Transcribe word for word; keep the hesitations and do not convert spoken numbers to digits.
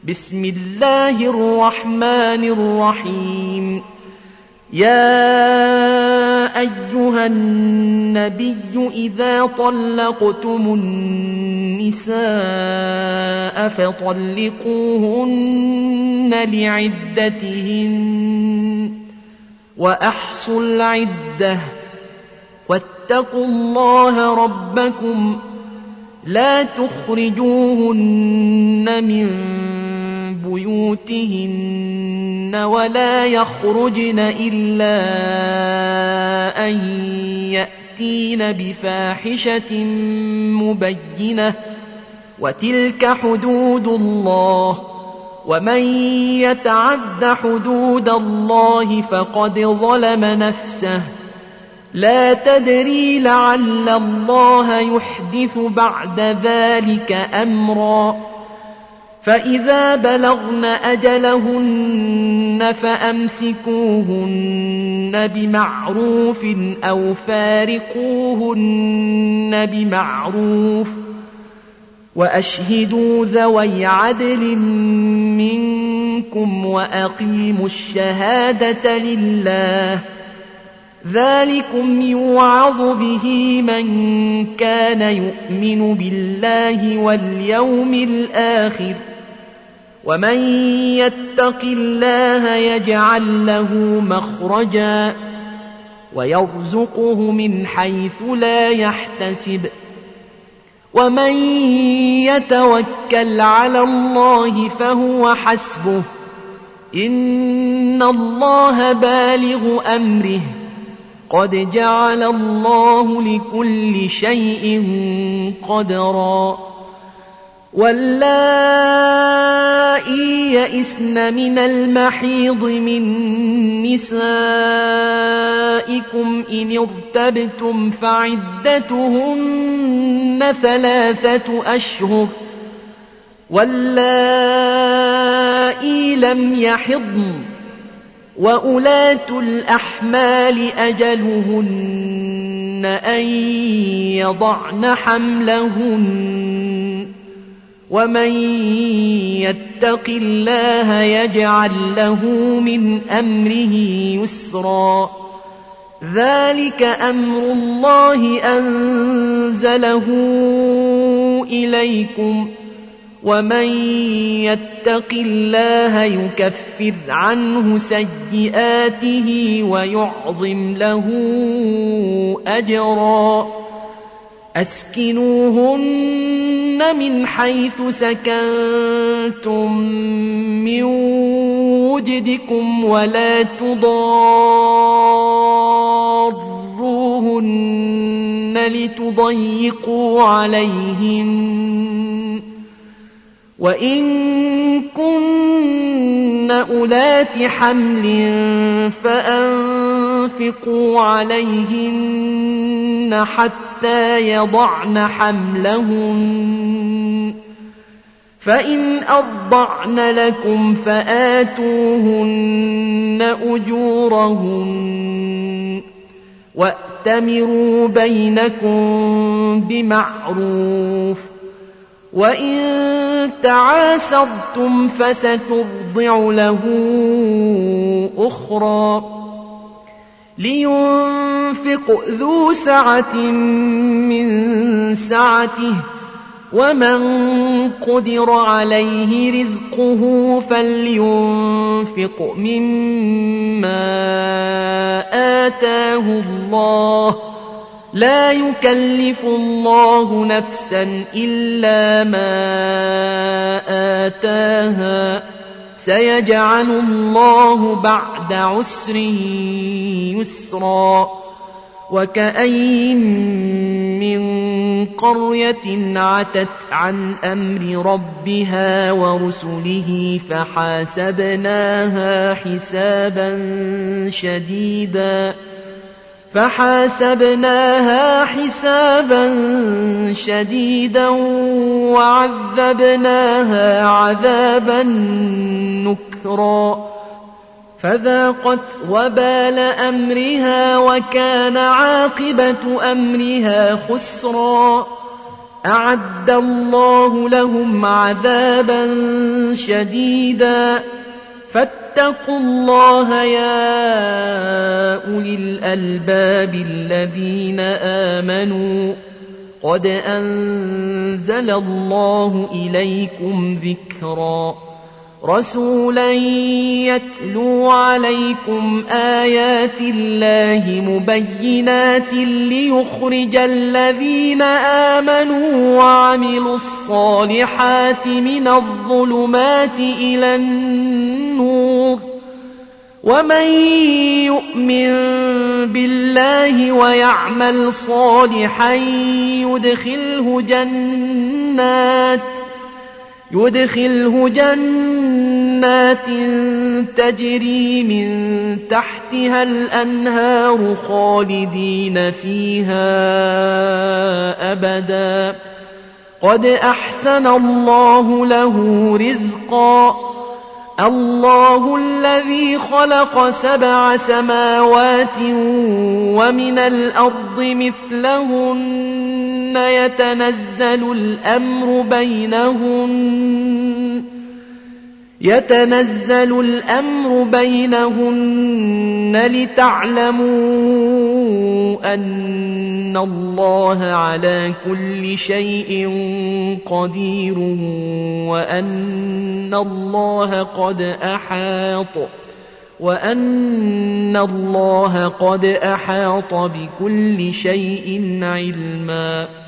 بسم الله الرحمن الرحيم. يا أيها النبي إذا طلقتم النساء فطلقوهن لعدتهن وأحصوا العدة واتقوا الله ربكم لا تخرجوهن من بيوتهن ولا يخرجن إلا أن يأتين بفاحشة مبينة وتلك حدود الله ومن يتعد حدود الله فقد ظلم نفسه لا تدري لعل الله يحدث بعد ذلك أمرا. فإذا بلغن أجلهن فأمسكوهن بمعروف أو فارقوهن بمعروف وأشهدوا ذوي عدل منكم وأقيموا الشهادة لله ذلكم يوعظ به من كان يؤمن بالله واليوم الآخر ومن يتق الله يجعل له مخرجا ويرزقه من حيث لا يحتسب ومن يتوكل على الله فهو حسبه إن الله بالغ أمره قد جعل الله لكل شيء قدرا. واللائي يئسن من المحيض من نسائكم إن ارتبتم فعدتهن ثلاثة أشهر واللائي لم يحضن وأولات الأحمال أجلهن أن يضعن حملهن ومن يتق الله يجعل له من أمره يسرا. ذلك أمر الله أنزله إليكم ومن يتق الله يكفر عنه سيئاته ويعظم له أجرا. أسكنوهن من حيث سكنتم من وجدكم ولا تضاروهن لتضيقوا عليهن وإن كن أولات حمل فأنفقوا عليهن حتى يضعن حملهن فإن أرضعن لكم فآتوهن أجورهن وأتمروا بينكم بمعروف وإن تعاسرتم فسترضع له أخرى. لينفق ذو سعة من سعته ومن قدر عليه رزقه فلينفق مما آتاه الله لا يكلف الله نفسا إلا ما آتاها سيجعل الله بعد عسر يسرا. وكأين من قرية عتت عن أمر ربها ورسله فحاسبناها حسابا شديدا فحاسبناها حسابا شديدا وعذبناها عذابا نكرا فذاقت وبال أمرها وكان عاقبة أمرها خسرا. أعد الله لهم عذابا شديدا فاتقوا الله يا أولي الألباب الذين آمنوا قد أنزل الله إليكم ذكرا رسولا يتلو عليكم آيات الله مبينات ليخرج الذين آمنوا وعملوا الصالحات من الظلمات إلى النور ومن يؤمن بالله ويعمل صالحا يدخله جنات يدخله جنات تجري من تحتها الأنهار خالدين فيها أبدا قد أحسن الله له رزقا الله الذي خلق سبع سماوات ومن الأرض مثلهن يتنزل الأمر بينهن يتنزل الأمر بينهن لتعلموا أن الله على كل شيء قدير وأن الله قد أحاط وأن الله قد أحاط بكل شيء علما